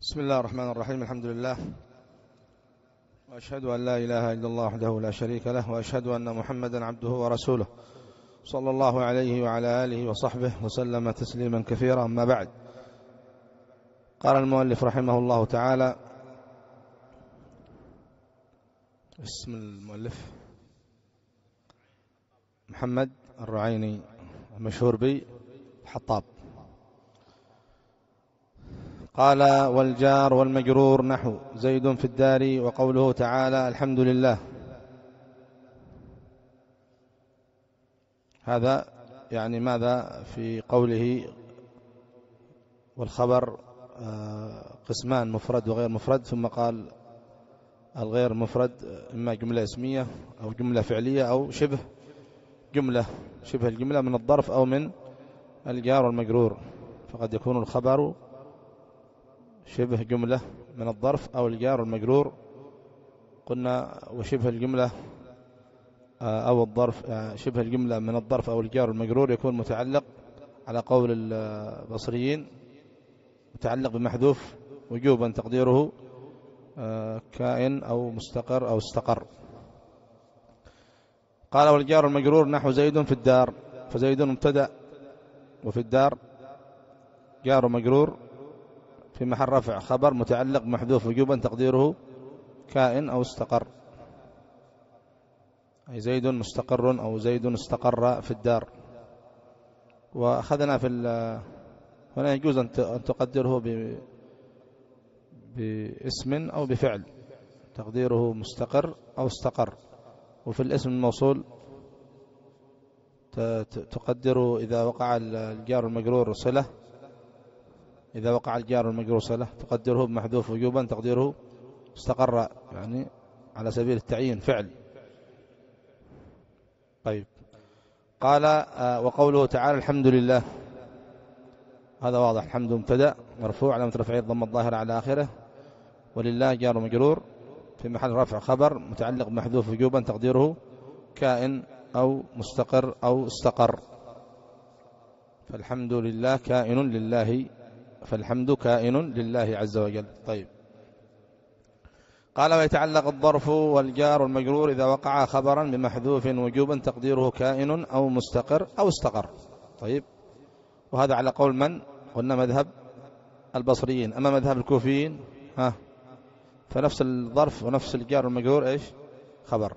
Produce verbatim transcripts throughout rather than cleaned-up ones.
بسم الله الرحمن الرحيم. الحمد لله، وأشهد أن لا إله إلا الله وحده لا شريك له، وأشهد أن محمدا عبده ورسوله صلى الله عليه وعلى آله وصحبه وسلم تسليما كثيرا. أما بعد، قال المؤلف رحمه الله تعالى: اسم المؤلف محمد الرعيني المشهور بالحطاب. قال: والجار والمجرور نحو زيد في الدار، وقوله تعالى الحمد لله. هذا يعني ماذا في قوله والخبر قسمان مفرد وغير مفرد، ثم قال الغير مفرد إما جملة اسمية أو جملة فعلية أو شبه جملة شبه الجملة من الظرف أو من الجار والمجرور، فقد يكون الخبر شبه جملة من الظرف أو الجار والمجرور. قلنا وشبه الجملة أو الظرف شبه الجملة من الظرف أو الجار والمجرور يكون متعلق على قول البصريين متعلق بمحذوف وجوبا تقديره كائن أو مستقر أو استقر. قال: والجار والمجرور نحو زيد في الدار، فزيد مبتدأ وفي الدار جار ومجرور في محل رفع خبر متعلق محذوف وجوبا تقديره كائن أو استقر، أي زيد مستقر أو زيد استقر في الدار. وأخذنا في هنا يجوز أن تقدره باسم أو بفعل تقديره مستقر أو استقر. وفي الاسم الموصول تقدر إذا وقع الجار المجرور صلة إذا وقع الجار المجرور صلة تقدره بمحذوف وجوبا تقديره استقر، يعني على سبيل التعيين فعل. طيب، قال: وقوله تعالى الحمد لله، هذا واضح. الحمد مبتدأ مرفوع علامة رفعه الضمة الظاهرة على آخره، ولله جار مجرور في محل رفع خبر متعلق بمحذوف وجوبا تقديره كائن أو مستقر أو استقر. فالحمد لله كائن لله فالحمد كائن لله عز وجل. طيب، قال: ويتعلق الظرف والجار والمجرور إذا وقع خبرا بمحذوف وجوبا تقديره كائن أو مستقر أو استقر. طيب، وهذا على قول من؟ قلنا مذهب البصريين. أما مذهب الكوفيين ها فنفس الظرف ونفس الجار والمجرور إيش؟ خبر.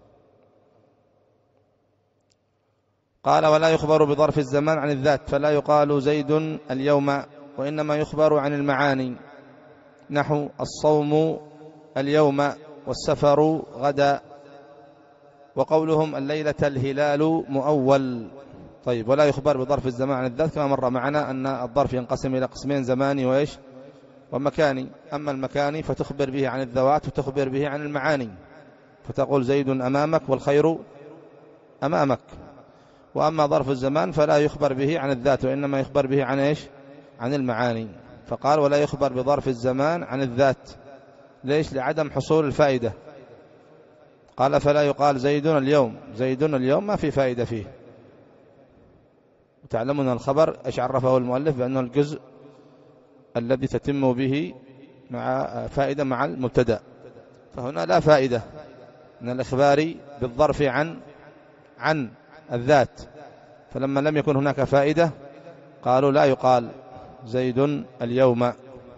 قال: ولا يخبر بظرف الزمان عن الذات، فلا يقال زيد اليوم، وإنما يخبر عن المعاني نحو الصوم اليوم والسفر غدا، وقولهم الليلة الهلال مؤول. طيب، ولا يخبر بظرف الزمان عن الذات كما مر معنا أن الظرف ينقسم إلى قسمين: زماني وإيش ومكاني. أما المكاني فتخبر به عن الذوات وتخبر به عن المعاني، فتقول زيد أمامك والخير أمامك. وأما ظرف الزمان فلا يخبر به عن الذات، وإنما يخبر به عن إيش؟ عن المعاني. فقال: ولا يخبر بظرف الزمان عن الذات. ليش؟ لعدم حصول الفائدة. قال: فلا يقال زيد اليوم. زيد اليوم ما في فائدة فيه. وتعلمون الخبر إيش عرفه المؤلف؟ بأنه الجزء الذي تتم به مع فائدة مع المبتدأ، فهنا لا فائدة من الإخبار بالظرف عن عن الذات. فلما لم يكن هناك فائدة قالوا لا يقال زيد اليوم.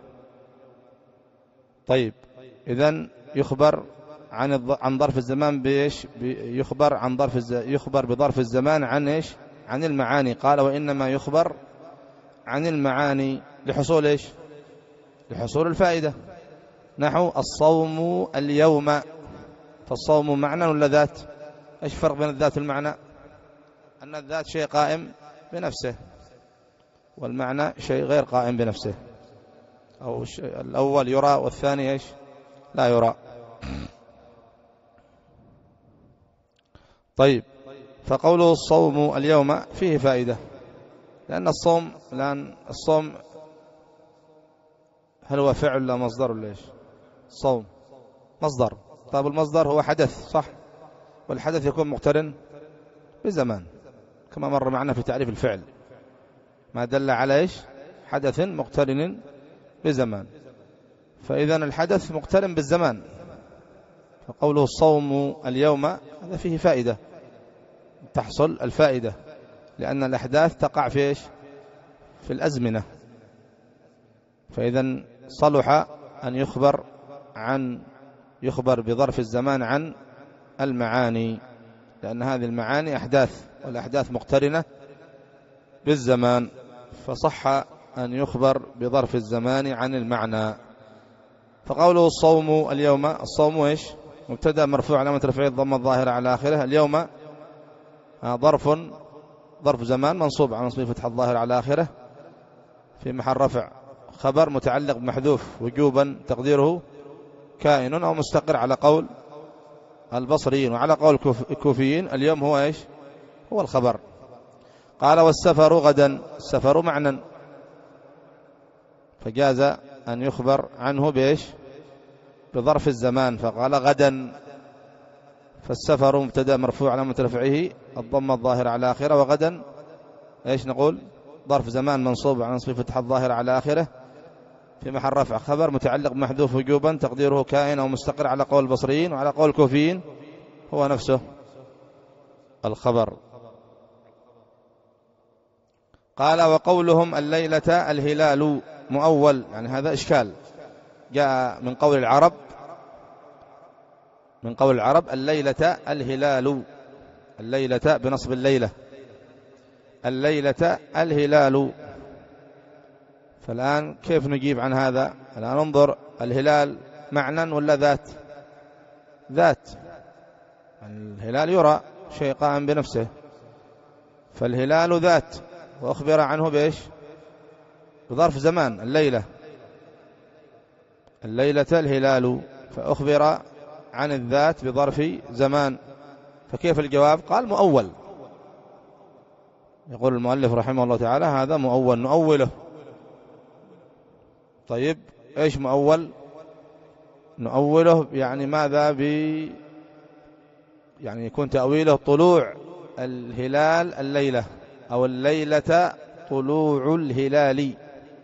طيب، إذن يخبر عن عن ظرف الزمان بإيش؟ يخبر عن ظرف الز... يخبر بظرف الزمان عن إيش؟ عن المعاني. قال: وإنما يخبر عن المعاني لحصول إيش؟ لحصول الفائدة. نحو الصوم اليوم، فالصوم معنى ولا ذات؟ إيش فرق بين الذات والمعنى؟ أن الذات شيء قائم بنفسه، والمعنى شيء غير قائم بنفسه، أو الأول يرى والثاني إيش؟ لا يرى. طيب، فقوله الصوم اليوم فيه فائدة، لأن الصوم لأن الصوم هل هو فعل ولا مصدر ولا إيش؟ الصوم مصدر. طيب، المصدر هو حدث، صح؟ والحدث يكون مقترن بزمان كما مر معنا في تعريف الفعل، ما دل على إيش؟ حدث مقترن بزمان. فإذا الحدث مقترن بالزمان، فقوله الصوم اليوم هذا فيه فائدة، تحصل الفائدة، لأن الأحداث تقع في إيش؟ في الأزمنة. فإذا صلح أن يخبر عن يخبر بظرف الزمان عن المعاني، لأن هذه المعاني أحداث، والأحداث مقترنة بالزمان، فصح أن يخبر بظرف الزمان عن المعنى. فقوله الصوم اليوم، الصوم إيش؟ مبتدأ مرفوع علامة رفعه الضمة الظاهرة على آخره. اليوم ظرف ظرف زمان منصوب على نصب فتح الظاهر على آخره في محل رفع خبر متعلق بمحذوف وجوبا تقديره كائن أو مستقر على قول البصريين، وعلى قول الكوفيين اليوم هو إيش؟ هو الخبر. قال والسفر غدا، السفر معنى، فجاز أن يخبر عنه بإيش؟ بظرف الزمان، فقال غدا، فالسفر مبتدا مرفوع علامة رفعه الضمة الظاهرة على آخره، وغدا إيش نقول؟ ظرف زمان منصوب على نصب فتح الظاهرة على آخره في محل رفع خبر متعلق محذوف وجوبا تقديره كائن أو مستقر على قول البصريين، وعلى قول الكوفيين هو نفسه الخبر. قال وقولهم الليلة الهلال مؤول، يعني هذا إشكال جاء من قول العرب، من قول العرب الليلة الهلال، الليلة بنصب الليلة، الليلة الهلال. فالآن كيف نجيب عن هذا؟ الآن انظر، الهلال معنى ولا ذات؟ ذات، الهلال يرى شيء قائم بنفسه، فالهلال ذات، وأخبر عنه بإيش؟ بظرف زمان، الليلة، الليلة الهلال، فأخبر عن الذات بظرف زمان، فكيف الجواب؟ قال مؤول. يقول المؤلف رحمه الله تعالى هذا مؤول، نؤوله. طيب إيش مؤول؟ نؤوله يعني ماذا؟ ب يعني يكون تأويله طلوع الهلال الليلة، أو الليلة طلوع الهلال،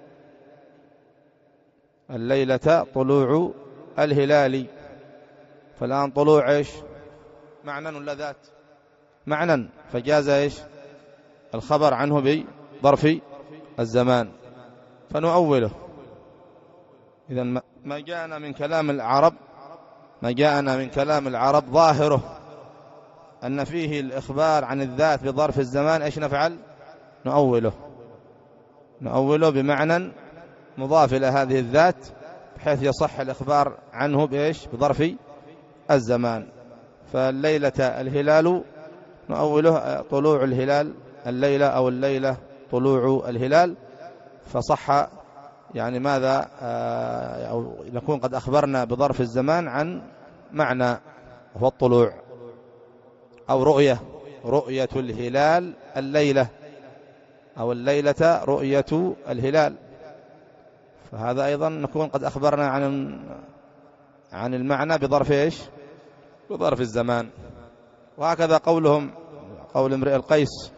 الليلة طلوع الهلال. فالآن طلوع إيش؟ معنى ولا ذات؟ معنى، فجاز إيش؟ الخبر عنه بظرف الزمان، فنؤوله. إذن ما جاءنا من كلام العرب، ما جاءنا من كلام العرب ظاهره أن فيه الإخبار عن الذات بظرف الزمان، إيش نفعل؟ نؤوله، نؤوله بمعنى مضاف إلى هذه الذات، بحيث يصح الإخبار عنه بإيش؟ بظرف الزمان. فالليلة الهلال نؤوله طلوع الهلال، الليلة أو الليلة طلوع الهلال، فصح يعني ماذا؟ أو نكون قد أخبرنا بظرف الزمان عن معنى هو الطلوع، أو رؤية، رؤية الهلال الليلة، أو الليلة رؤية الهلال، فهذا أيضا نكون قد أخبرنا عن عن المعنى بظرف إيش؟ بظرف الزمان. وهكذا قولهم، قول امرئ القيس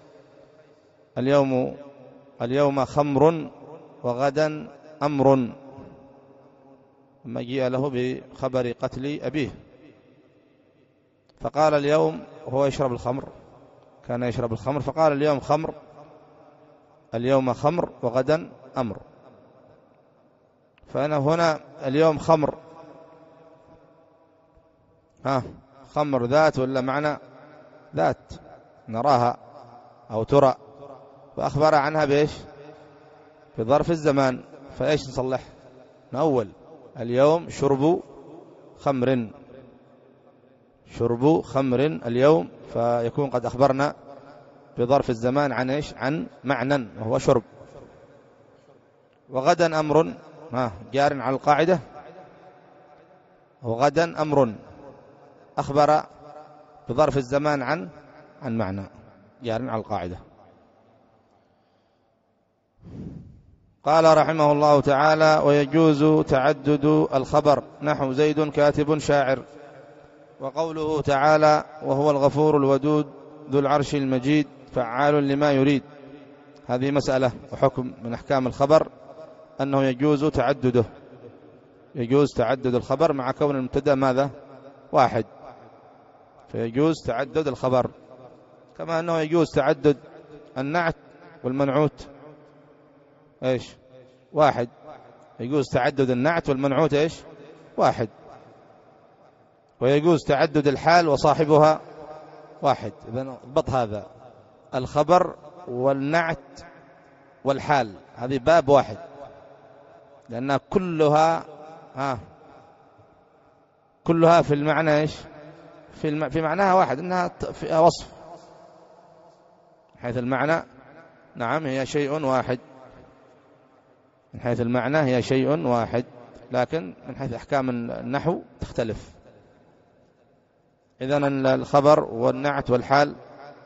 اليوم اليوم خمر وغدا أمر، لما جاء له بخبر قتل أبيه، فقال اليوم هو يشرب الخمر، كان يشرب الخمر، فقال اليوم خمر، اليوم خمر وغدا أمر. فأنا هنا اليوم خمر، ها خمر ذات ولا معنى؟ ذات، نراها أو ترى، وأخبر عنها بإيش؟ بظرف الزمان، فإيش نصلح؟ نأول اليوم شرب خمر، شرب خمر اليوم، فيكون قد أخبرنا بظرف الزمان عن إيش؟ عن معنى وهو شرب. وغدا أمر، ها جار على القاعدة، وغدا أمر أخبر بظرف الزمان عن عن معنى، جار على القاعدة. قال رحمه الله تعالى ويجوز تعدد الخبر، نحو زيد كاتب شاعر. وقوله تعالى وهو الغفور الودود ذو العرش المجيد فعال لما يريد، هذه مسألة وحكم من أحكام الخبر أنه يجوز تعدده، يجوز تعدد الخبر مع كون المبتدأ ماذا؟ واحد، فيجوز تعدد الخبر، كما أنه يجوز تعدد النعت والمنعوت إيش؟ واحد، يجوز تعدد النعت والمنعوت إيش؟ واحد، ويجوز تعدد الحال وصاحبها واحد. إذن ضبط هذا، الخبر والنعت والحال هذه باب واحد، لأنها كلها ها كلها في المعنى إيش؟ في الم... في معناها واحد، إنها فيها وصف، حيث المعنى نعم هي شيء واحد، من حيث المعنى هي شيء واحد، لكن من حيث أحكام النحو تختلف. إذن الخبر والنعت والحال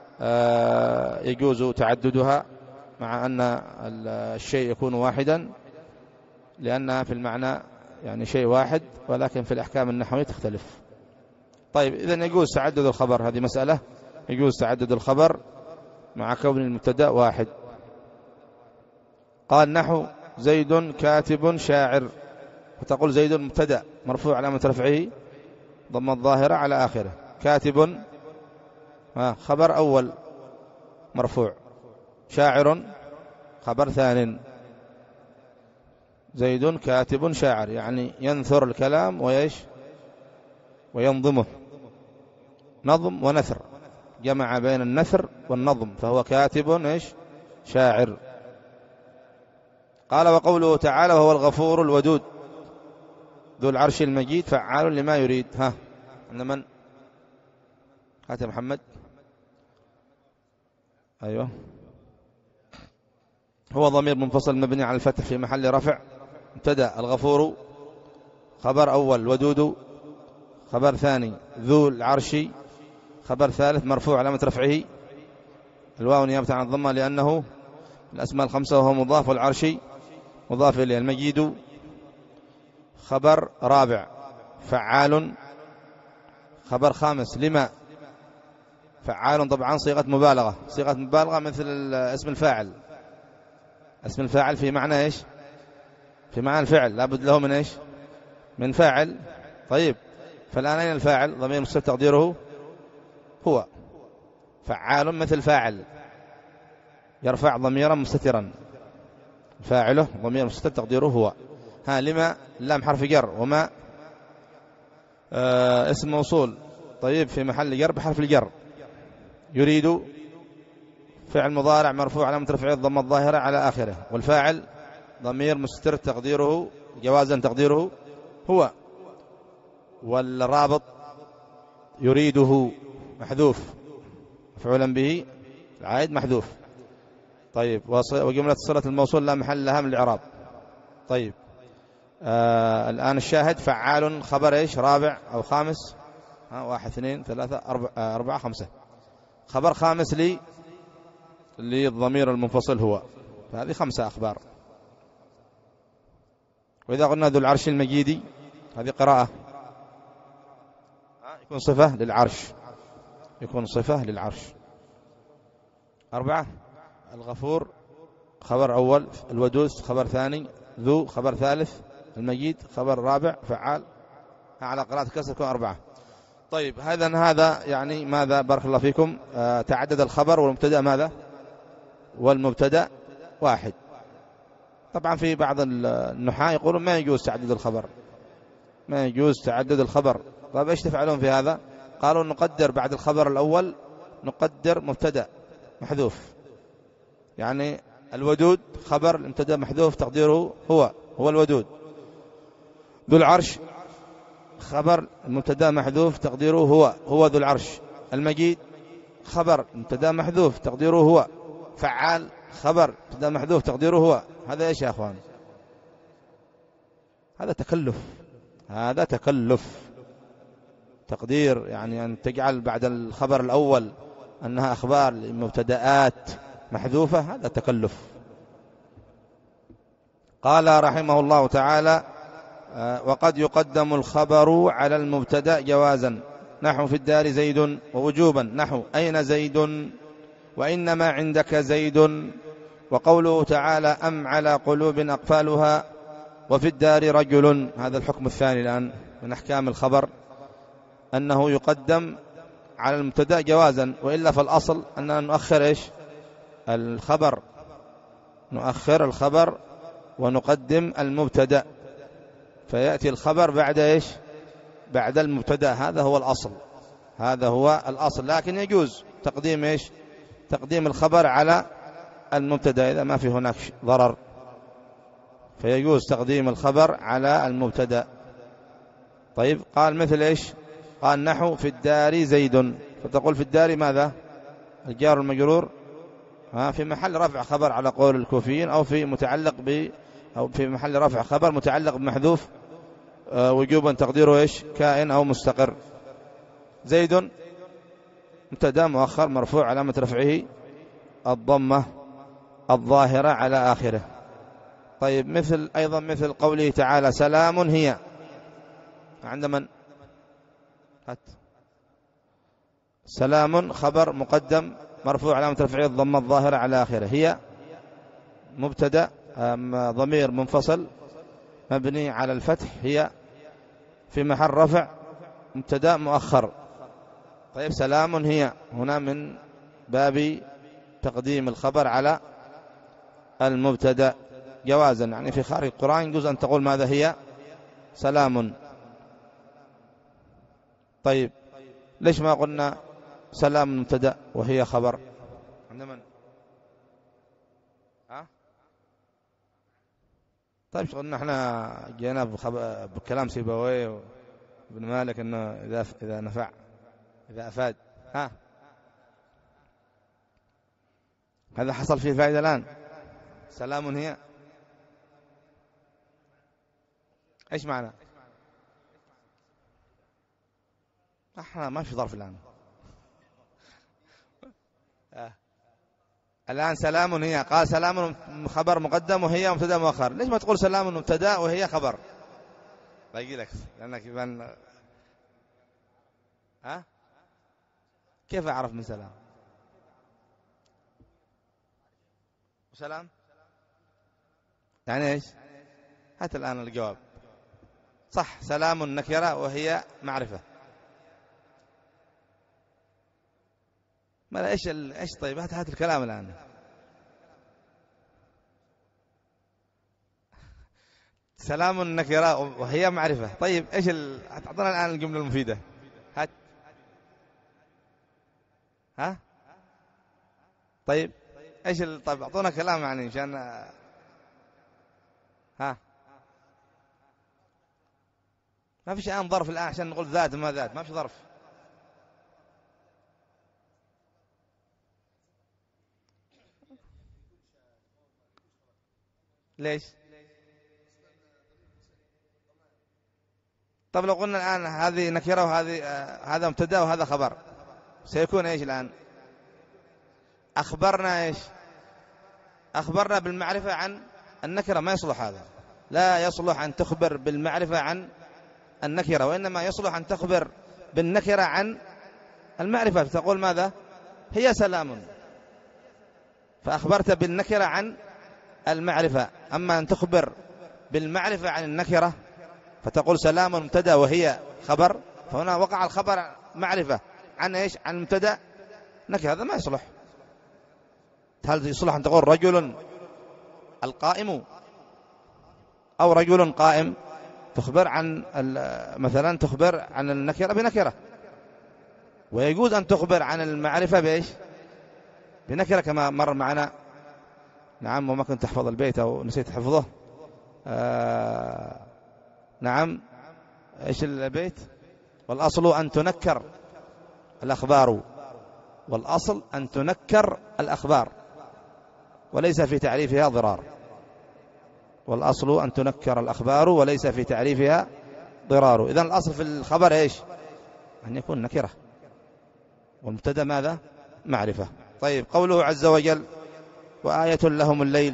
يجوز تعددها مع أن الشيء يكون واحدا، لأنها في المعنى يعني شيء واحد، ولكن في الأحكام النحوية تختلف. طيب، إذن يجوز تعدد الخبر، هذه مسألة، يجوز تعدد الخبر مع كون المبتدأ واحد. قال نحو زيد كاتب شاعر، فتقول زيد مبتدأ مرفوع علامة رفعه ضم الظاهرة على آخره، كاتب خبر أول مرفوع، شاعر خبر ثان. زيد كاتب شاعر يعني ينثر الكلام ويش وينظمه، نظم ونثر، جمع بين النثر والنظم، فهو كاتب إيش شاعر. قال وقوله تعالى وهو الغفور الودود ذو العرش المجيد فعال لما يريد. ها عند من؟ هات يا محمد. أيوة، هو ضمير منفصل مبني على الفتح في محل رفع، ابتدأ الغفور خبر أول، ودود خبر ثاني، ذو العرش خبر ثالث مرفوع علامة رفعه الواو نيابة عن الضمة لأنه الأسماء الخمسة وهو مضاف، والعرش مضاف إليه. المجيد خبر رابع، فعال خبر خامس، لما فعال طبعا صيغة مبالغة، صيغة مبالغة مثل اسم الفاعل، اسم الفاعل في معنى إيش؟ في معنى الفعل، لابد له من إيش؟ من فاعل. طيب، فالآن أين الفاعل؟ ضمير مستتر تقديره هو، فعال مثل فاعل يرفع ضميرا مستترا، فاعله ضمير مستتر تقديره هو. ها لما لام حرف جر، وما آه اسم موصول، طيب في محل جر بحرف الجر. يريد فعل مضارع مرفوع علامة رفعه الضمة الظاهرة على آخره، والفاعل ضمير مستتر تقديره جوازا تقديره هو، والرابط يريده محذوف مفعولا به العائد محذوف. طيب، وجملة صلة الموصول لا محل لها من الإعراب. طيب، آه الآن الشاهد فعال خبر إيش؟ رابع أو خامس، ها واحد اثنين ثلاثة أربعة, آه أربعة خمسة، خبر خامس لي للضمير المنفصل هو، فهذه خمسة أخبار. وإذا قلنا ذو العرش المجيد هذه قراءة، يكون صفة للعرش، يكون صفة للعرش. أربعة، الغفور خبر أول، الودود خبر ثاني، ذو خبر ثالث، المجيد خبر رابع، فعال على قراءة كسر يكون أربعة. طيب، هذا هذا يعني ماذا؟ بارك الله فيكم. آه تعدد الخبر والمبتدأ ماذا؟ والمبتدأ واحد. طبعا في بعض النحاة يقولون ما يجوز تعدد الخبر، ما يجوز تعدد الخبر. طيب ايش تفعلون في هذا؟ قالوا نقدر بعد الخبر الأول نقدر مبتدأ محذوف، يعني الودود خبر المبتدأ محذوف تقديره هو هو الودود، ذو العرش خبر المبتدأ محذوف تقديره هو هو ذو العرش، المجيد خبر المبتدأ محذوف تقديره هو، فعال خبر مبتدأ محذوف تقديره هو. هذا ايش يا اخوان؟ هذا تكلف، هذا تكلف تقدير، يعني أن تجعل بعد الخبر الأول أنها أخبار مبتدآت محذوفة، هذا تكلف. قال رحمه الله تعالى وقد يقدم الخبر على المبتدأ جوازا، نحو في الدار زيد، ووجوبا نحو أين زيد، وإنما عندك زيد. وقوله تعالى أم على قلوب أقفالها، وفي الدار رجل. هذا الحكم الثاني الآن من أحكام الخبر، أنه يقدم على المبتدأ جوازا، وإلا فالأصل أننا نؤخر إيش الخبر، نؤخر الخبر ونقدم المبتدأ، فيأتي الخبر بعد إيش بعد المبتدأ. هذا هو الأصل، هذا هو الأصل. لكن يجوز تقديم إيش تقديم الخبر على المبتدأ إذا ما في هناك ضرر، فيجوز تقديم الخبر على المبتدأ. طيب قال مثل إيش قال نحو في الدار زيد، فتقول في الدار ماذا الجار المجرور ها في محل رفع خبر على قول الكوفيين، أو في متعلق ب أو في محل رفع خبر متعلق بمحذوف آه وجوبا تقديره إيش كائن أو مستقر. زيد مبتدا مؤخر مرفوع علامة رفعه الضمة الظاهرة على آخره. طيب مثل أيضا مثل قوله تعالى سلام هي، عند من هات سلام خبر مقدم مرفوع علامة رفعه الضمة الظاهرة على آخره، هي مبتدا ضمير منفصل مبني على الفتح، هي في محل رفع مبتدا مؤخر. طيب سلام هي هنا من باب تقديم الخبر على المبتدا جوازا، يعني في خارج القرآن يجوز أن تقول ماذا هي سلام. طيب ليش ما قلنا سلام مبتدا وهي خبر؟ عند من ها طيب قلنا احنا جينا بكلام سيبويه وابن مالك انه اذا اذا نفع اذا افاد، ها هذا حصل فيه فائده الان. سلام هي ايش معنى؟ احنا ما في ظرف الان آه. الآن سلام هي، قال سلام خبر مقدم وهي مبتدا مؤخر، ليش ما تقول سلام مبتدا وهي خبر؟ باقي لك لأنك يبان ها كيف أعرف من سلام وسلام يعني إيش؟ هات الآن الجواب. صح سلام نكرة وهي معرفة. ما لا ايش ال... ايش طيب هات هات الكلام الان. سلام نكرة وهي معرفة. طيب ايش ال... اعطنا الان الجملة المفيدة. هات ها طيب ايش ال... طيب اعطونا كلام يعني عشان ها ما فيش الان ظرف الان عشان نقول ذات ما ذات، ما في ظرف. ليش؟ طب لو قلنا الآن هذه نكرة وهذه آه هذا مبتدا وهذا خبر، سيكون ايش الآن؟ أخبرنا ايش؟ أخبرنا بالمعرفة عن النكرة. ما يصلح هذا، لا يصلح أن تخبر بالمعرفة عن النكرة، وإنما يصلح أن تخبر بالنكرة عن المعرفة، فتقول ماذا؟ هي سلام، فأخبرت بالنكرة عن المعرفة. أما أن تخبر بالمعرفة عن النكرة فتقول سلام مبتدا وهي خبر، فهنا وقع الخبر معرفة عن ايش؟ عن المبتدا نكرة. هذا ما يصلح. هل يصلح أن تقول رجل القائم أو رجل قائم؟ تخبر عن مثلا تخبر عن النكرة بنكرة، ويجوز أن تخبر عن المعرفة بإيش؟ بنكرة كما مر معنا. نعم وما كنت تحفظ البيت أو نسيت حفظه. آه نعم إيش البيت؟ والأصل أن تنكر الأخبار، والأصل أن تنكر الأخبار وليس في تعريفها ضرار. والأصل أن تنكر الأخبار وليس في تعريفها ضرار. إذن الأصل في الخبر إيش؟ أن يكون نكرة، والمبتدا ماذا؟ معرفة. طيب قوله عز وجل وآية لهم الليل،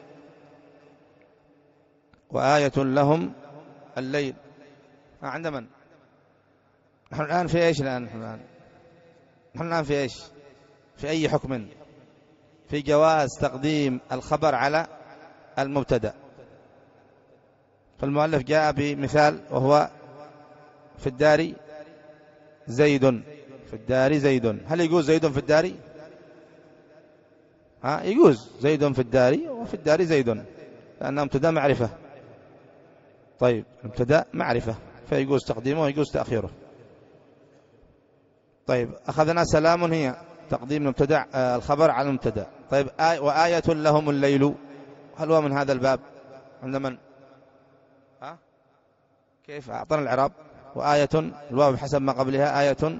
وآية لهم الليل عند من؟ نحن الآن في إيش الآن؟ نحن الآن نحن الآن في إيش؟ في أي حكم؟ في جواز تقديم الخبر على المبتدا. فالمؤلف جاء بمثال وهو في الدار زيد، في الدار زيد. هل يجوز زيد في الدار؟ ها يجوز زيد في الدار وفي الدار زيد، لأنه مبتدا معرفة. طيب مبتدا معرفة فيجوز تقديمه ويجوز تأخيره. طيب أخذنا سلام هي تقديم مبتدا الخبر على المبتدا. طيب آي وآية لهم الليل، هل هو من هذا الباب عند من؟ ها كيف أعطنا الإعراب؟ وآية الواو بحسب ما قبلها آية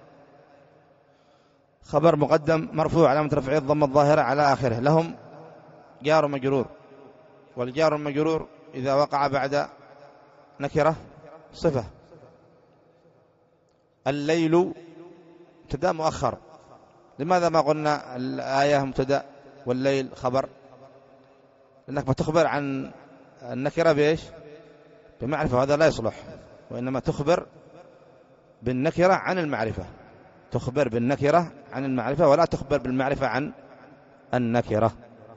خبر مقدم مرفوع علامة رفعه الضمة الظاهرة على آخره. لهم جار مجرور، والجار المجرور إذا وقع بعد نكرة صفة. الليل مبتدا مؤخر، لماذا ما قلنا الآية مبتدا والليل خبر؟ لأنك ما تخبر عن النكرة بإيش؟ بمعرفة، هذا لا يصلح، وإنما تخبر بالنكرة عن المعرفة، تخبر بالنكرة عن المعرفة ولا تخبر بالمعرفة عن النكرة.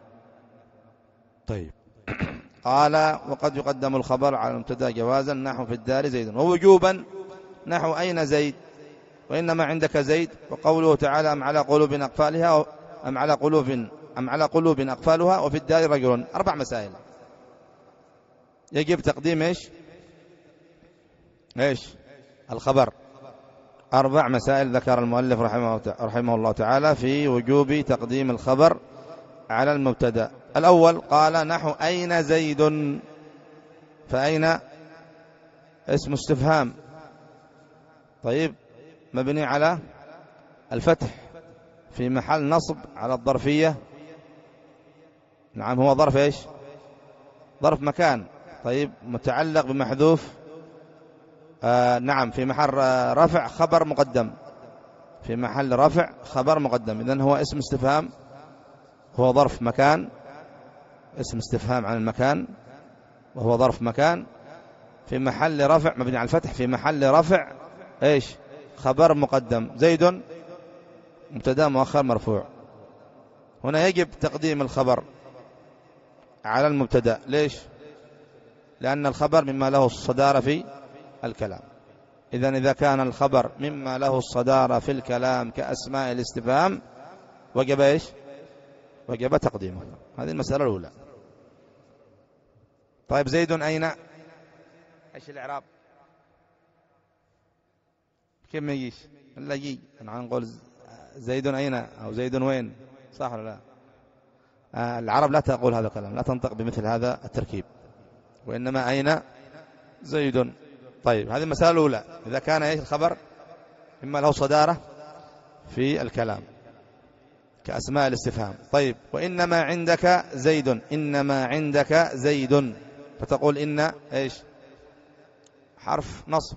طيب قال وقد يقدم الخبر على المبتدا جوازا نحو في الدار زيد، ووجوبا نحو أين زيد وإنما عندك زيد. وقوله تعالى أم على قلوب أقفالها أم على قلوب أم على قلوب أقفالها وفي الدار رجل. أربع مسائل يجب تقديم إيش إيش الخبر. أربع مسائل ذكر المؤلف رحمه, رحمه الله تعالى في وجوب تقديم الخبر على المبتدا. الأول قال نحو أين زيد، فأين اسم استفهام، طيب مبني على الفتح في محل نصب على الظرفية. نعم هو ظرف إيش؟ ظرف مكان. طيب متعلق بمحذوف آه نعم في محل رفع خبر مقدم، في محل رفع خبر مقدم. إذن هو اسم استفهام، هو ظرف مكان، اسم استفهام عن المكان وهو ظرف مكان في محل رفع مبني على الفتح في محل رفع إيش؟ خبر مقدم. زيد مبتدا مؤخر مرفوع. هنا يجب تقديم الخبر على المبتدا. ليش؟ لأن الخبر مما له الصدارة في الكلام. إذن إذا كان الخبر مما له الصدارة في الكلام كأسماء الاستفهام وجب إيش؟ وجب تقديمه. هذه المسألة الأولى. طيب زيد أين؟ إيش الإعراب؟ كيف ما يجيش؟ لا يجي أنا نقول زيد أين أو زيد وين، صح ولا لا؟ آه العرب لا تقول هذا الكلام، لا تنطق بمثل هذا التركيب، وإنما أين زيد. طيب هذه المسألة الأولى، إذا كان إيش الخبر مما له صدارة في الكلام كأسماء الاستفهام. طيب وإنما عندك زيد، إنما عندك زيد، فتقول إن إيش؟ حرف نصب.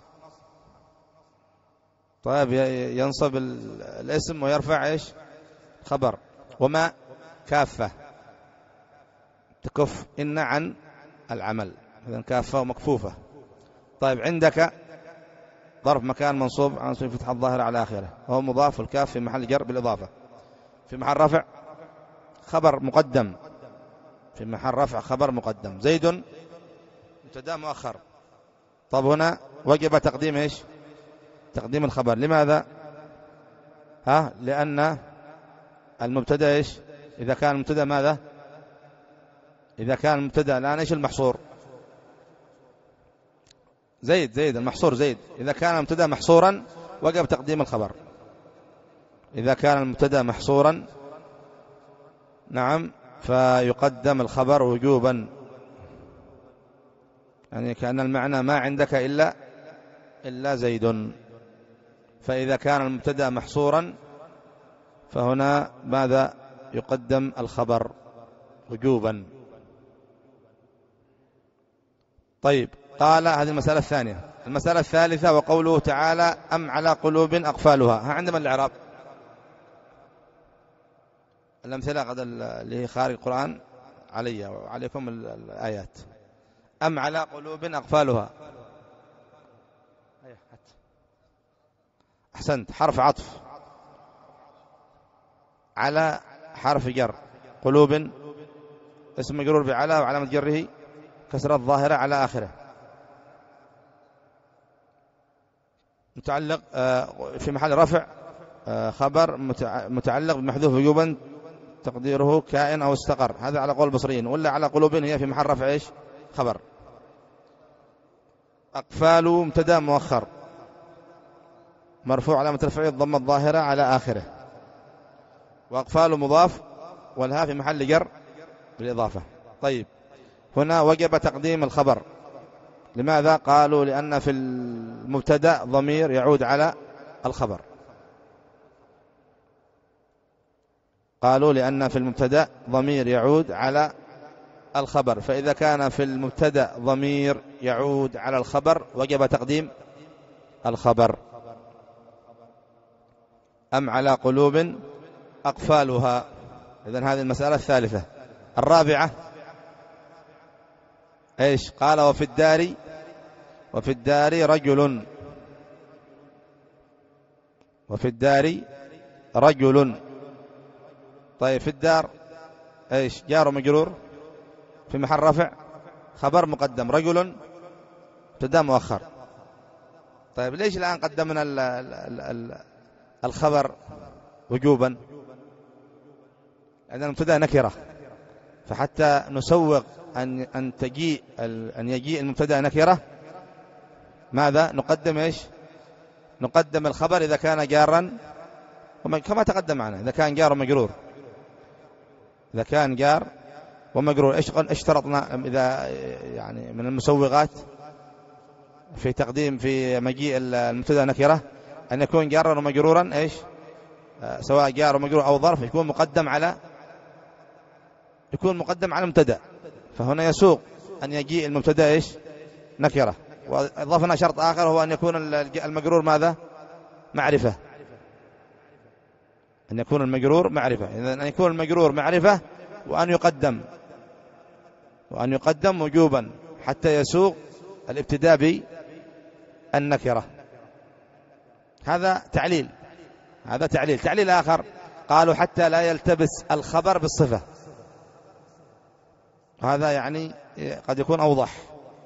طيب ينصب الاسم ويرفع إيش؟ خبر. وما كافة تكف إن عن العمل، إذن كافة ومكفوفة. طيب عندك ظرف مكان منصوب عن صفة فتح الظاهر على آخره وهو مضاف، الكاف في محل جر بالإضافة في محل رفع خبر مقدم، في محل رفع خبر مقدم. زيد مبتدا مؤخر. طب هنا وجب تقديم إيش؟ تقديم الخبر. لماذا؟ ها لأن المبتدا إيش؟ إذا كان المبتدا ماذا؟ إذا كان المبتدا الآن إيش المحصور؟ زيد زيد المحصور زيد. إذا كان المبتدا محصورا وجب تقديم الخبر. إذا كان المبتدا محصورا نعم فيقدم الخبر وجوبا، يعني كأن المعنى ما عندك إلا إلا زيد. فإذا كان المبتدا محصورا فهنا ماذا؟ يقدم الخبر وجوبا. طيب قال هذه المسألة الثانية. المسألة الثالثة وقوله تعالى أم على قلوب أقفالها. ها عندما الإعراب الأمثلة قد اللي هي خارج القرآن علي وعليكم الآيات. أم على قلوب أقفالها، أحسنت، حرف عطف على حرف جر، قلوب اسم مجرور بعلى وعلامة جره كسرة ظاهرة على آخره. متعلق في محل رفع خبر متعلق بمحذوف وجوبا تقديره كائن أو استقر، هذا على قول البصريين، ولا على قلوب هي في محل رفع إيش؟ خبر. أقفال مبتدا مؤخر مرفوع علامة رفعه الضمة الظاهرة على آخره. وأقفال مضاف والها في محل جر بالإضافة. طيب هنا وجب تقديم الخبر. لماذا؟ قالوا لأن في المبتدا ضمير يعود على الخبر. قالوا لأن في المبتدا ضمير يعود على الخبر، فإذا كان في المبتدا ضمير يعود على الخبر وجب تقديم الخبر. أم على قلوب أقفالها. إذن هذه المسألة الثالثة. الرابعة إيش؟ قال وفي الدار وفي الدار رجل وفي الدار رجل. طيب في الدار إيش؟ جار ومجرور في محل رفع خبر مقدم، رجل مبتدا مؤخر. طيب ليش الآن قدمنا ال ال ال الخبر وجوبا؟ لأن المبتدا نكرة، فحتى نسوغ أن أن تجيء أن يجيء المبتدا نكرة ماذا نقدم؟ إيش؟ نقدم الخبر إذا كان جارا كما تقدم معنا، إذا كان جار ومجرور. إذا كان جار ومجرور إيش اشترطنا إذا يعني من المسوغات في تقديم في مجيء المبتدا نكرة أن يكون جارا ومجرورا إيش؟ سواء جار ومجرور أو ظرف يكون مقدم على يكون مقدم على المبتدا. فهنا يسوق أن يجيء المبتدا إيش؟ نكرة. وأضفنا شرط آخر هو أن يكون المجرور ماذا؟ معرفة. أن يكون المجرور معرفة. إذن أن يكون المجرور معرفة وأن يقدم وأن يقدم وجوبا حتى يسوق الابتداء بالنكرة. هذا تعليل. هذا تعليل. تعليل آخر قالوا حتى لا يلتبس الخبر بالصفة. هذا يعني قد يكون أوضح.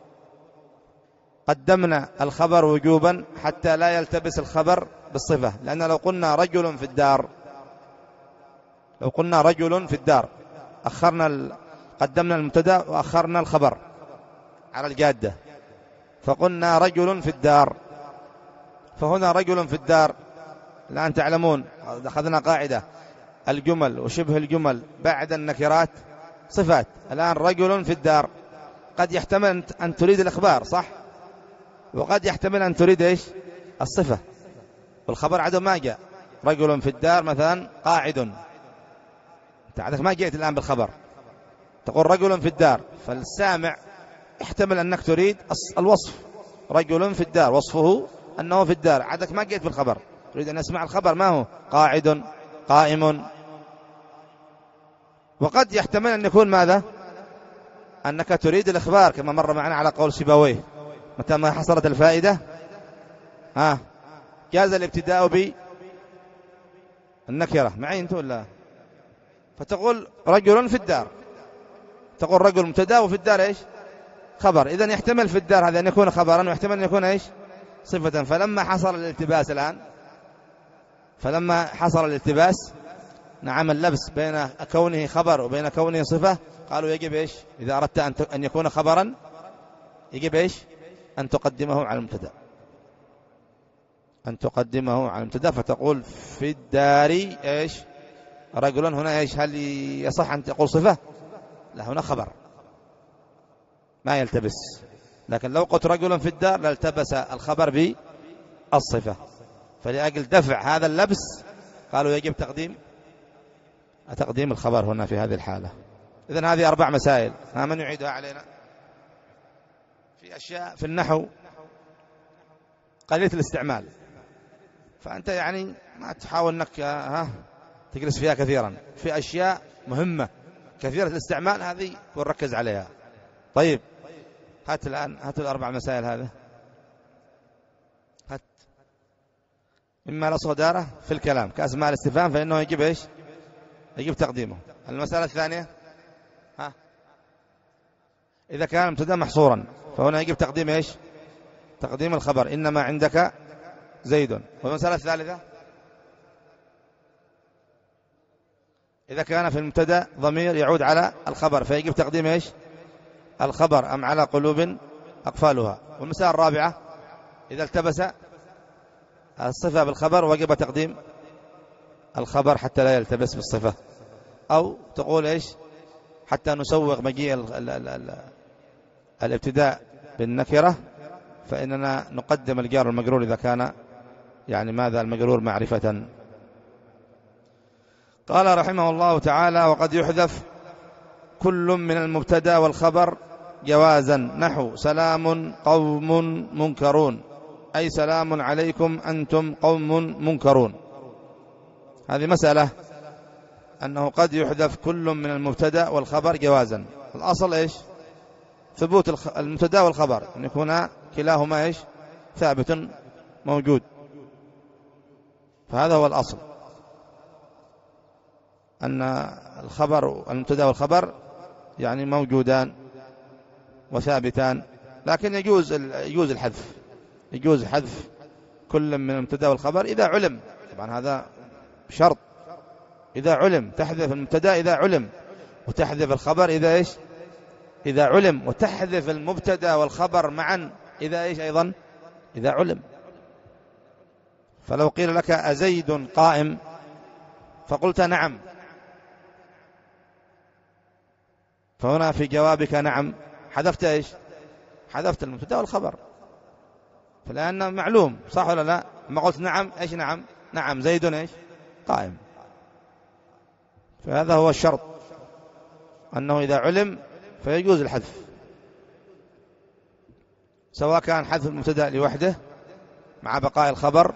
قدمنا الخبر وجوبا حتى لا يلتبس الخبر بالصفة، لأن لو قلنا رجل في الدار لو قلنا رجل في الدار أخرنا ال... قدمنا المبتدا وأخرنا الخبر على الجادة، فقلنا رجل في الدار. فهنا رجل في الدار. الآن تعلمون أخذنا قاعدة الجمل وشبه الجمل بعد النكرات صفات. الآن رجل في الدار قد يحتمل أن تريد الإخبار صح، وقد يحتمل أن تريد إيش؟ الصفة، والخبر عدو ما جاء. رجل في الدار مثلا قاعد، أنت عندك ما جئت الآن بالخبر، تقول رجل في الدار، فالسامع يحتمل أنك تريد الوصف. رجل في الدار وصفه أنه في الدار، عندك ما جئت بالخبر، تريد أن يسمع الخبر ما هو؟ قاعد قائم. وقد يحتمل أن يكون ماذا؟ أنك تريد الإخبار كما مر معنا على قول سيبويه، متى ما حصلت الفائدة ها جاز الابتداء بالنكرة. معي أنت ولا؟ فتقول رجل في الدار، تقول رجل مبتدا وفي الدار إيش؟ خبر. إذن يحتمل في الدار هذا أن يكون خبرا ويحتمل أن يكون إيش؟ صفة. فلما حصل الالتباس الآن فلما حصل الالتباس نعم اللبس بين كونه خبر وبين كونه صفة، قالوا يجب إيش؟ إذا أردت أن يكون خبرا يجب إيش؟ أن تقدمه على المبتدا أن تقدمه على المبتدا فتقول في الدار إيش؟ رجل. هنا إيش؟ هل يصح أن تقول صفة؟ لا، هنا خبر ما يلتبس. لكن لو قلت رجل في الدار لالتبس الخبر بالصفة. فلأجل دفع هذا اللبس قالوا يجب تقديم تقديم الخبر هنا في هذه الحالة. إذن هذه أربع مسائل، ها من يعيدها علينا؟ في أشياء في النحو قليلة الاستعمال، فأنت يعني ما تحاول أنك ها تجلس فيها كثيرا. في أشياء مهمة كثيرة الاستعمال هذه ونركز عليها. طيب هات الآن هاتوا الأربع مسائل هذا. هات إما لا صدارة في الكلام كأسماء الاستفهام فإنه يجب إيش؟ يجب تقديمه. المسألة الثانية ها إذا كان المبتدا محصورا فهنا يجب تقديم إيش؟ تقديم الخبر إنما عندك زيد. والمسألة الثالثة إذا كان في المبتدا ضمير يعود على الخبر فيجب تقديم إيش؟ الخبر أم على قلوب أقفالها. والمسألة الرابعة إذا التبس الصفة بالخبر وجب تقديم الخبر حتى لا يلتبس بالصفة، أو تقول إيش؟ حتى نسوغ مجيء ال ال ال ال الابتداء بالنكرة فإننا نقدم الجار والمجرور إذا كان يعني ماذا المجرور معرفة. قال رحمه الله تعالى: وقد يحذف كل من المبتدا والخبر جوازا، نحو سلام قوم منكرون، أي سلام عليكم أنتم قوم منكرون. هذه مسألة أنه قد يحذف كل من المبتدا والخبر جوازا. الأصل إيش؟ ثبوت المبتدا والخبر أن يكون كلاهما إيش؟ ثابت موجود، فهذا هو الأصل، أن الخبر المبتدا والخبر يعني موجودان وثابتان، لكن يجوز يجوز الحذف، يجوز حذف كل من المبتدا والخبر إذا علم. طبعا هذا شرط، إذا علم تحذف المبتدا إذا علم، وتحذف الخبر إذا إيش؟ إذا علم، وتحذف المبتدا والخبر معا إذا إيش أيضا؟ إذا علم. فلو قيل لك أزيد قائم فقلت نعم، فهنا في جوابك نعم حذفت إيش؟ حذفت المبتدا والخبر، فلأنه معلوم، صح ولا لا؟ ما قلت نعم إيش نعم؟ نعم زيد إيش؟ قائم. فهذا هو الشرط، أنه إذا علم فيجوز الحذف، سواء كان حذف المبتدا لوحده مع بقاء الخبر،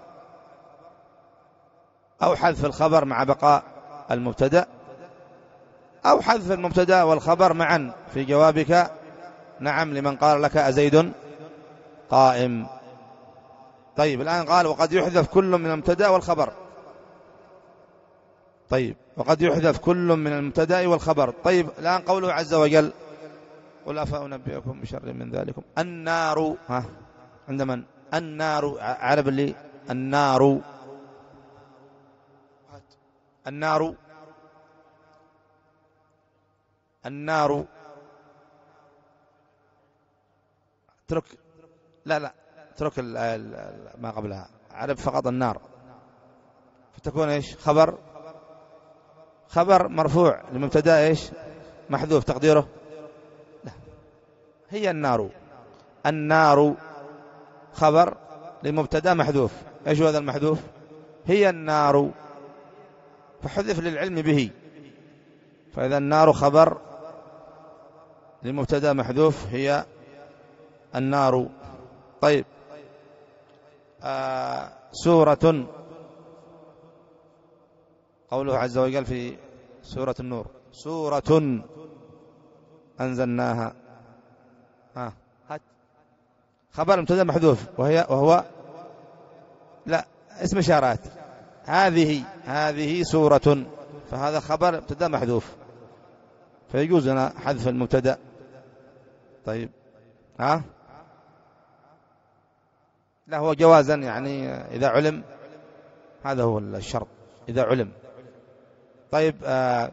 أو حذف الخبر مع بقاء المبتدا، أو حذف المبتدا والخبر معا في جوابك نعم لمن قال لك أزيد قائم. طيب الآن قال: وقد يحذف كل من المبتدا والخبر. طيب وقد يحذف كل من المبتدا والخبر. طيب الآن قوله عز وجل: قل أفأنبئكم بشر من ذلكم النار. ها عند من؟ النار، عرب اللي النار، النار النار اترك، لا لا اترك ما قبلها، عرب فقط النار، فتكون ايش؟ خبر خبر مرفوع لمبتدا ايش؟ محذوف، تقديره لا هي النار. النار خبر لمبتدا محذوف، ايش هذا المحذوف؟ هي النار، فحذف للعلم به، فإذا النار خبر لمبتدا محذوف هي النار. طيب آه سورة، قوله عز وجل في سورة النور: سورة أنزلناها. آه. خبر مبتدا محذوف وهي وهو لا اسم إشارات، هذه هذه سورة، فهذا خبر مبتدا محذوف، فيجوز لنا حذف المبتدا. طيب ها لا هو جوازا يعني إذا علم، هذا هو الشرط إذا علم. طيب آه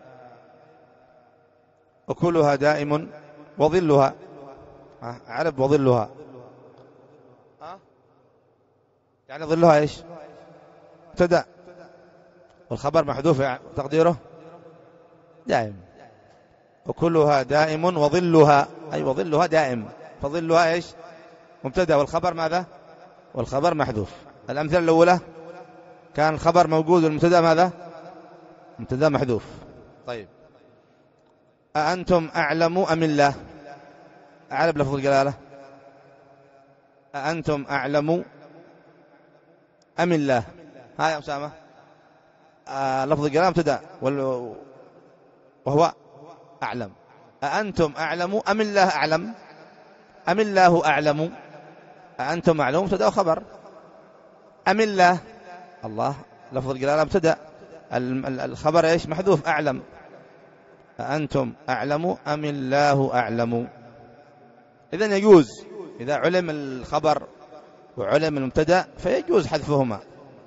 أكلها دائم وظلها، عرب وظلها، ها يعني ظلها ايش؟ مبتدا والخبر محذوف تقديره دائم. وكلها دائم وظلها، أي وظلها دائم، فظلها إيش؟ مبتدا والخبر ماذا؟ والخبر محذوف. الأمثلة الأولى كان الخبر موجود والمبتدا ماذا؟ مبتدا محذوف. طيب أأنتم أعلم أم الله؟ أعرب لفظ الجلالة، أأنتم أعلم أم الله؟ ها يا أسامة، آه لفظ الجلالة مبتدا وهو أعلم. أأنتم أعلم أم الله أعلم؟ أم الله أعلم؟ أأنتم أعلم مبتدا وخبر، أم الله الله لفظ الجلالة مبتدا، الخبر إيش؟ محذوف أعلم. أأنتم أعلم أم الله أعلم؟ إذن يجوز إذا علم الخبر وعلم المبتدأ فيجوز حذفهما،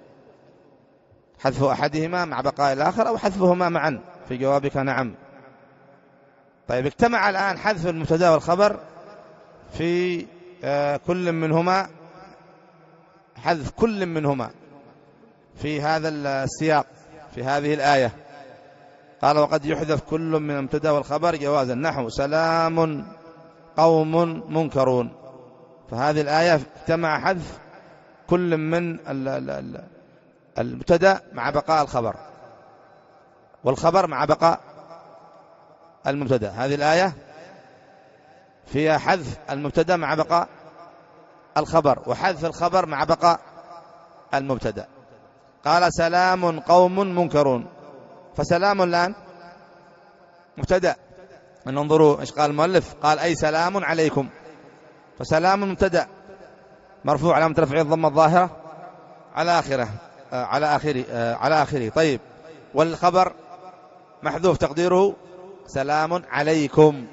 حذف أحدهما مع بقاء الآخر أو حذفهما معا. في جوابك نعم. طيب اجتمع الآن حذف المبتدأ والخبر في كل منهما، حذف كل منهما في هذا السياق في هذه الآية. قال وقد يحذف كل من المبتدأ والخبر جوازا، نحو سلام قوم منكرون. فهذه الآية اجتمع حذف كل من المبتدأ مع بقاء الخبر، والخبر مع بقاء المبتدأ. هذه الآية فيها حذف المبتدأ مع بقاء الخبر، وحذف الخبر مع بقاء المبتدأ. قال سلام قوم منكرون، فسلام الآن مبتدأ. انظروا ايش قال المؤلف، قال أي سلام عليكم، فسلام مبتدأ مرفوع علامة رفعه الضمة الظاهرة على آخره على آخره على آخره. طيب والخبر محذوف تقديره سلام عليكم.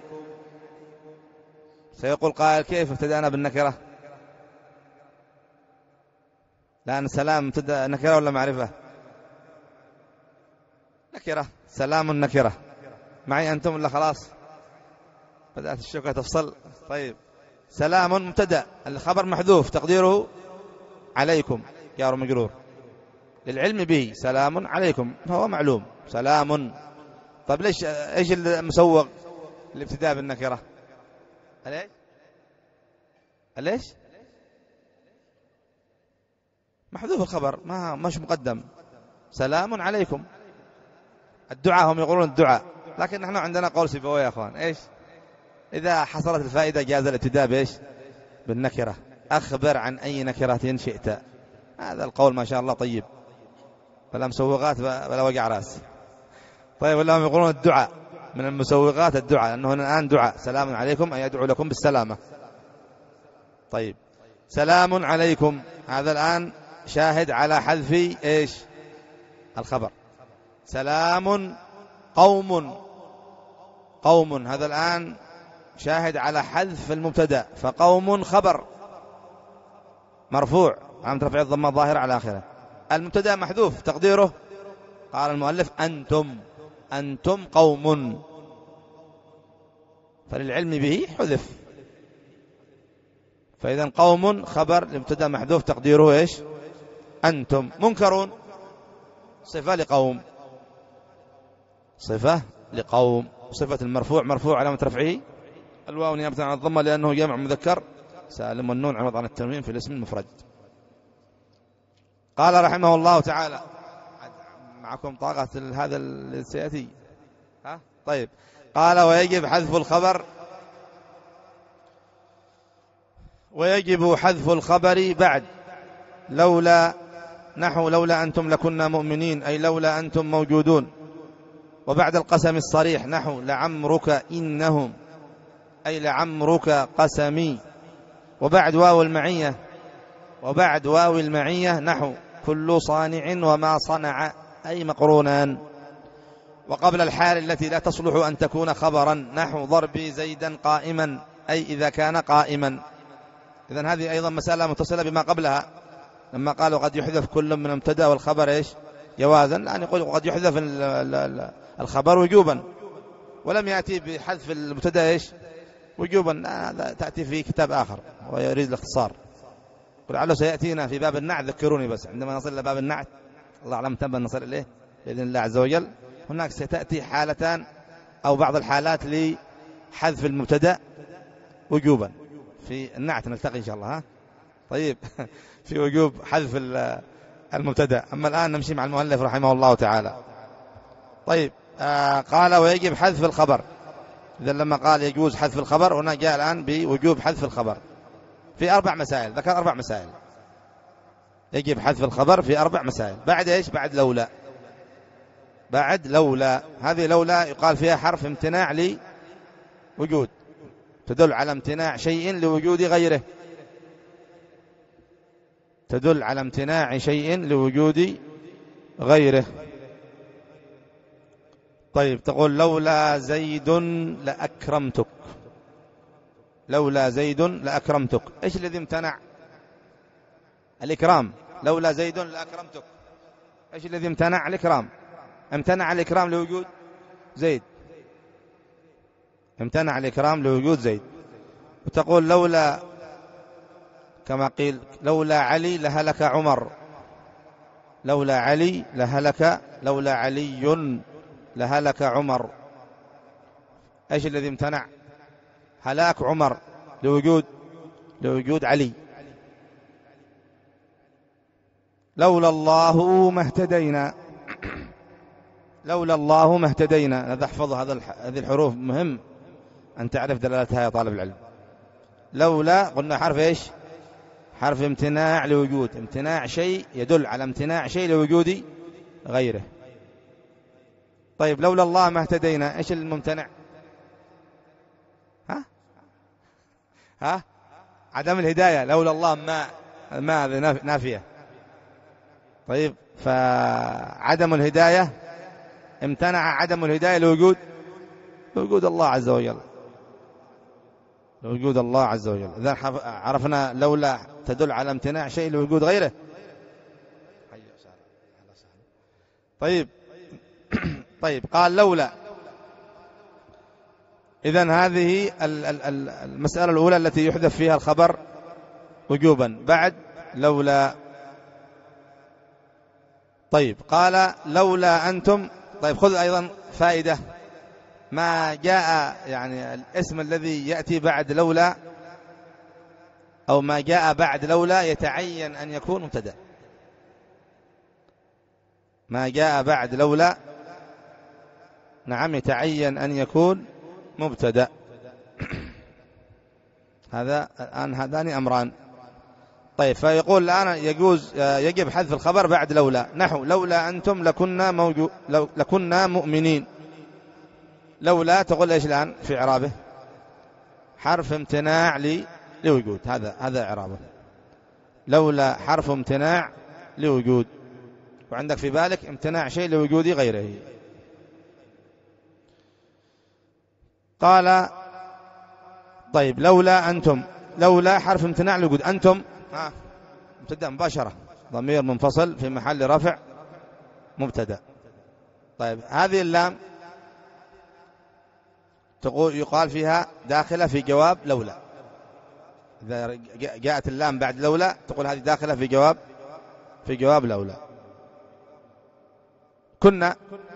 سيقول قائل كيف ابتدأنا بالنكرة؟ لأن السلام ابتدأ نكرة ولا معرفة؟ نكرة، سلام نكرة. معي أنتم ولا خلاص بدأت الشوكة تفصل؟ طيب سلام مبتدأ، الخبر محذوف تقديره عليكم جار مجرور للعلم به، سلام عليكم هو معلوم سلام. طيب ليش ايش المسوغ الابتداء بالنكرة؟ ليش ليش محذوف الخبر ما مش مقدم، سلام عليكم. الدعاء هم يقولون الدعاء، لكن نحن عندنا قول سيبويه يا اخوان، ايش إذا حصلت الفائدة جاز الابتداء بإيش؟ بالنكرة. أخبر عن أي نكرة شئت. هذا القول ما شاء الله طيب، فلا مسوغات ولا وقع راس. طيب ولا هم يقولون الدعاء من المسوغات الدعاء، لأنه الآن دعاء سلام عليكم أن يدعو لكم بالسلامة. طيب سلام عليكم هذا الآن شاهد على حذف إيش؟ الخبر. سلام قوم قوم هذا الآن شاهد على حذف المبتدأ، فقوم خبر مرفوع علامة رفعه الضمة الظاهرة على آخره. المبتدأ محذوف تقديره قال المؤلف أنتم أنتم قوم، فللعلم به حذف. فإذا قوم خبر المبتدأ محذوف تقديره إيش؟ أنتم. منكرون صفة لقوم، صفة لقوم. صفة المرفوع مرفوع علامة رفعه الواو نيابة عن الضمة لأنه جمع مذكر سالم، والنون عوض عن التنوين في الاسم المفرد. قال رحمه الله تعالى معكم طاقة هذا اللي سيأتي ها؟ طيب قال ويجب حذف الخبر ويجب حذف الخبر بعد لولا، نحو لولا أنتم لكنا مؤمنين أي لولا أنتم موجودون. وبعد القسم الصريح نحو لعمرك إنهم أي لعمرك قسمي. وبعد واو المعية وبعد واو المعية نحو كل صانع وما صنع أي مقرونان. وقبل الحال التي لا تصلح أن تكون خبرا نحو ضربي زيدا قائما أي إذا كان قائما. إذن هذه أيضا مسألة متصلة بما قبلها، لما قالوا قد يحذف كل من المبتدأ والخبر إيش؟ جوازا، لأن يقول قد يحذف الخبر وجوبا، ولم يأتي بحذف المبتدأ إيش؟ وجوبا. هذا تأتي في كتاب آخر ويريد الاختصار، ولعله سيأتينا في باب النعت. ذكروني بس عندما نصل إلى باب النعت، الله أعلم تم نصل إليه بإذن الله عز وجل. هناك ستأتي حالتان أو بعض الحالات لحذف المبتدأ وجوبا في النعت، نلتقي إن شاء الله. ها طيب في وجوب حذف المبتدأ. أما الآن نمشي مع المؤلف رحمه الله تعالى. طيب آه قال ويجب حذف الخبر. إذا لما قال يجوز حذف الخبر، هنا جاء الآن بوجوب حذف الخبر في أربع مسائل. ذكر أربع مسائل يجب حذف الخبر في أربع مسائل. بعد إيش؟ بعد لولا. بعد لولا، هذه لولا يقال فيها حرف امتناع لوجود، تدل على امتناع شيء لوجود غيره، تدل على امتناع شيء لوجود غيره. طيب تقول لولا زيد لأكرمتك، لولا زيد لأكرمتك. إيش الذي امتنع؟ الإكرام. لولا زيد لأكرمتك. إيش الذي امتنع؟ الإكرام. امتنع الإكرام لوجود زيد، امتنع الإكرام لوجود زيد. وتقول لولا، كما قيل لولا علي لهلك عمر، لولا علي لهلك، لولا علي لهلك عمر. ايش الذي امتنع؟ هلاك عمر لوجود لوجود علي. لولا الله ما اهتدينا، لولا الله ما اهتدينا. هذا احفظ هذا هذه الحروف، مهم أن تعرف دلالتها يا طالب العلم. لولا قلنا حرف ايش؟ حرف امتناع لوجود، امتناع شيء يدل على امتناع شيء لوجود غيره. طيب لولا الله ما اهتدينا، ايش الممتنع؟ ها ها عدم الهداية. لولا الله ما ما هذه نافية. طيب فعدم الهداية، امتنع عدم الهداية لوجود لوجود الله عز وجل، لوجود الله عز وجل. إذا عرفنا لولا تدل على امتناع شيء لوجود غيره. طيب طيب قال لولا. إذن هذه المسألة الأولى التي يحذف فيها الخبر وجوبا بعد لولا. طيب قال لولا أنتم. طيب خذ أيضا فائدة، ما جاء يعني الاسم الذي يأتي بعد لولا أو ما جاء بعد لولا يتعين أن يكون مبتدأ. ما جاء بعد لولا نعم يتعين أن يكون مبتدأ. هذا الآن هذان أمران. طيب فيقول الآن يجوز يجب حذف الخبر بعد لولا، نحو لولا أنتم لكنا موجو لو لكنا مؤمنين. لولا تقول ايش الآن في إعرابه؟ حرف امتناع لي لوجود، هذا هذا إعرابه. لولا حرف امتناع لوجود، وعندك في بالك امتناع شيء لوجود غيره. قال طيب لولا أنتم، لولا حرف امتناع لوجود، أنتم ها مبتدأ مباشرة، ضمير منفصل في محل رفع مبتدأ. طيب هذه اللام تقول يقال فيها داخلة في جواب لولا. إذا جاءت اللام بعد لولا تقول هذه داخلة في جواب في جواب لولا. كنا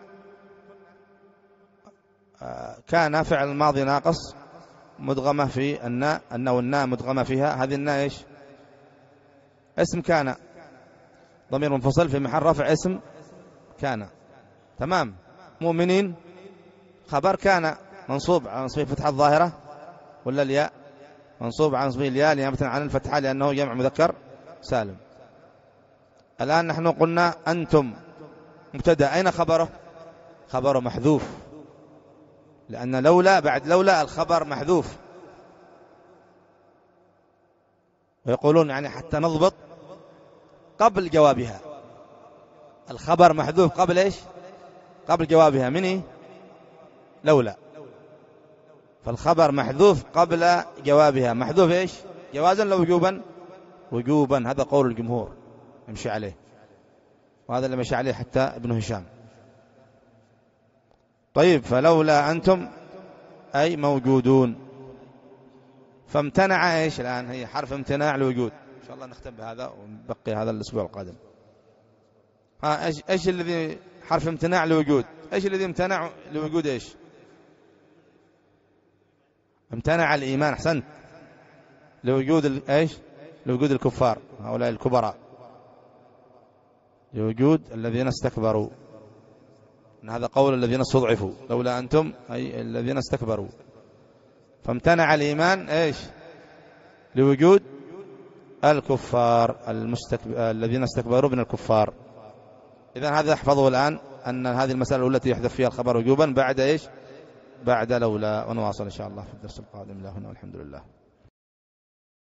كان فعل الماضي ناقص مدغمة في الناء، الناء والناء مدغمة فيها. هذه الناء ايش؟ اسم كان، ضمير منفصل في محل رفع اسم كان. تمام. مؤمنين خبر كان منصوب على نصبه فتحة الظاهرة ولا الياء؟ منصوب على نصبه الياء نيابة عن الفتحة لأنه جمع مذكر سالم. الآن نحن قلنا أنتم مبتدأ، أين خبره؟ خبره محذوف، لأن لولا بعد لولا الخبر محذوف. ويقولون يعني حتى نضبط قبل جوابها الخبر محذوف قبل إيش؟ قبل جوابها مني لولا. فالخبر محذوف قبل جوابها. محذوف إيش؟ جوازا لو وجوبا؟ وجوبا. هذا قول الجمهور يمشي عليه، وهذا اللي مشي عليه حتى ابن هشام. طيب فلولا أنتم أي موجودون. فامتنع إيش الآن؟ هي حرف امتناع لوجود. إن شاء الله نختم بهذا ونبقي هذا الأسبوع القادم. ها إيش إيش الذي حرف امتناع لوجود؟ إيش الذي امتنع لوجود؟ إيش امتنع؟ الإيمان. أحسنت. لوجود إيش؟ لوجود الكفار هؤلاء الكبراء، لوجود الذين استكبروا. هذا قول الذين استضعفوا. لولا أنتم أي الذين استكبروا. فامتنع الإيمان إيش؟ لوجود الكفار المستكب... الذين استكبروا من الكفار. إذن هذا احفظه الآن، أن هذه المسألة التي يحذف فيها الخبر وجوبا بعد إيش؟ بعد لولا. ونواصل إن شاء الله في الدرس القادم. لا هنا والحمد لله.